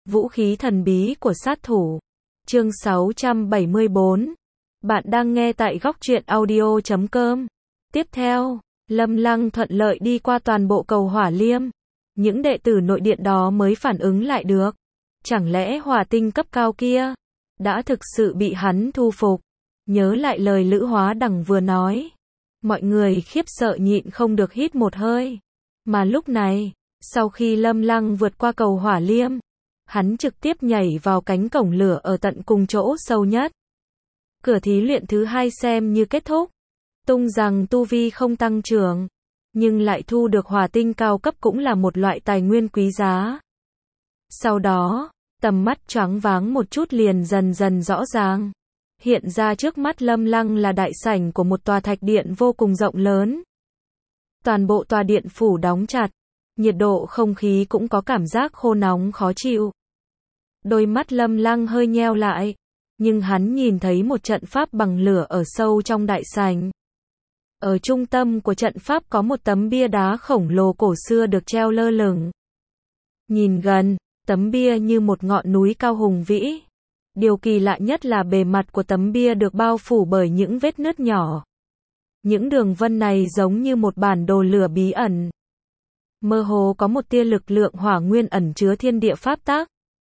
Vũ khí thần bí của sát thủ. Chương 674. Bạn đang nghe tại góc truyện audio.com. Tiếp theo, Lâm Lăng thuận lợi đi qua toàn bộ cầu Hỏa Liêm. Những đệ tử nội điện đó mới phản ứng lại được. Chẳng lẽ hỏa tinh cấp cao kia đã thực sự bị hắn thu phục? Nhớ lại lời Lữ Hóa Đằng vừa nói, mọi người khiếp sợ nhịn không được hít một hơi. Mà lúc này, sau khi Lâm Lăng vượt qua cầu Hỏa Liêm, hắn trực tiếp nhảy vào cánh cổng lửa ở tận cùng chỗ sâu nhất. Cửa thí luyện thứ 2 xem như kết thúc. Tung rằng tu vi không tăng trưởng, nhưng lại thu được hỏa tinh cao cấp cũng là một loại tài nguyên quý giá. Sau đó, tầm mắt choáng váng một chút liền dần dần rõ ràng. Hiện ra trước mắt Lâm Lăng là đại sảnh của một tòa thạch điện vô cùng rộng lớn. Toàn bộ tòa điện phủ đóng chặt, nhiệt độ không khí cũng có cảm giác khô nóng khó chịu. Đôi mắt Lâm Lăng hơi nheo lại, nhưng hắn nhìn thấy một trận pháp bằng lửa ở sâu trong đại sảnh. Ở trung tâm của trận pháp có một tấm bia đá khổng lồ cổ xưa được treo lơ lửng. Nhìn gần, tấm bia như một ngọn núi cao hùng vĩ. Điều kỳ lạ nhất là bề mặt của tấm bia được bao phủ bởi những vết nứt nhỏ. Những đường vân này giống như một bản đồ lửa bí ẩn. Mơ hồ có một tia lực lượng hỏa nguyên ẩn chứa thiên địa pháp tắc.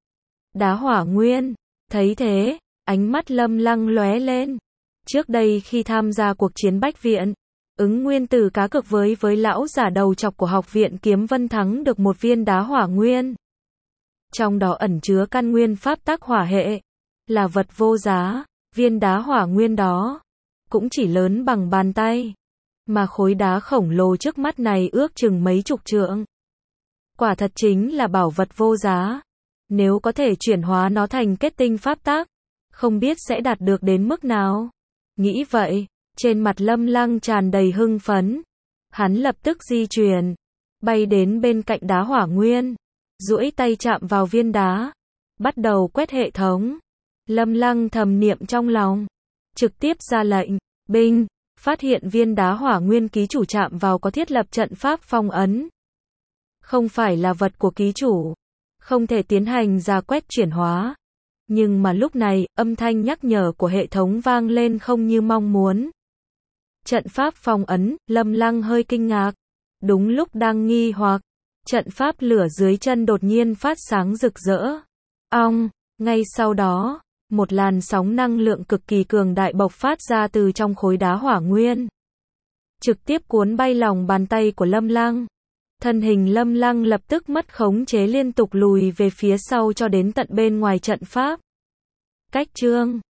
Đá hỏa nguyên. Thấy thế, ánh mắt Lâm Lăng lóe lên. Trước đây khi tham gia cuộc chiến Bách Viện, Ứng Nguyên từ cá cược với lão giả đầu trọc của học viện Kiếm Vân thắng được một viên đá hỏa nguyên. Trong đó ẩn chứa căn nguyên pháp tắc hỏa hệ, là vật vô giá. Viên đá hỏa nguyên đó cũng chỉ lớn bằng bàn tay, mà khối đá khổng lồ trước mắt này ước chừng mấy chục trượng. Quả thật chính là bảo vật vô giá. Nếu có thể chuyển hóa nó thành kết tinh pháp tắc, không biết sẽ đạt được đến mức nào. Nghĩ vậy, trên mặt Lâm Lăng tràn đầy hưng phấn. Hắn lập tức di chuyển, bay đến bên cạnh đá hỏa nguyên, duỗi tay chạm vào viên đá, bắt đầu quét hệ thống. Lâm Lăng thầm niệm trong lòng, trực tiếp ra lệnh, binh, phát hiện viên đá hỏa nguyên ký chủ chạm vào có thiết lập trận pháp phong ấn. Không phải là vật của ký chủ, không thể tiến hành ra quét chuyển hóa. Nhưng mà lúc này, âm thanh nhắc nhở của hệ thống vang lên không như mong muốn. Trận pháp phong ấn, Lâm Lăng hơi kinh ngạc. Đúng lúc đang nghi hoặc, trận pháp lửa dưới chân đột nhiên phát sáng rực rỡ. Ong, ngay sau đó, một làn sóng năng lượng cực kỳ cường đại bộc phát ra từ trong khối đá hỏa nguyên, trực tiếp cuốn bay lòng bàn tay của Lâm Lăng. Thân hình Lâm Lăng lập tức mất khống chế liên tục lùi về phía sau cho đến tận bên ngoài trận pháp. Cách chương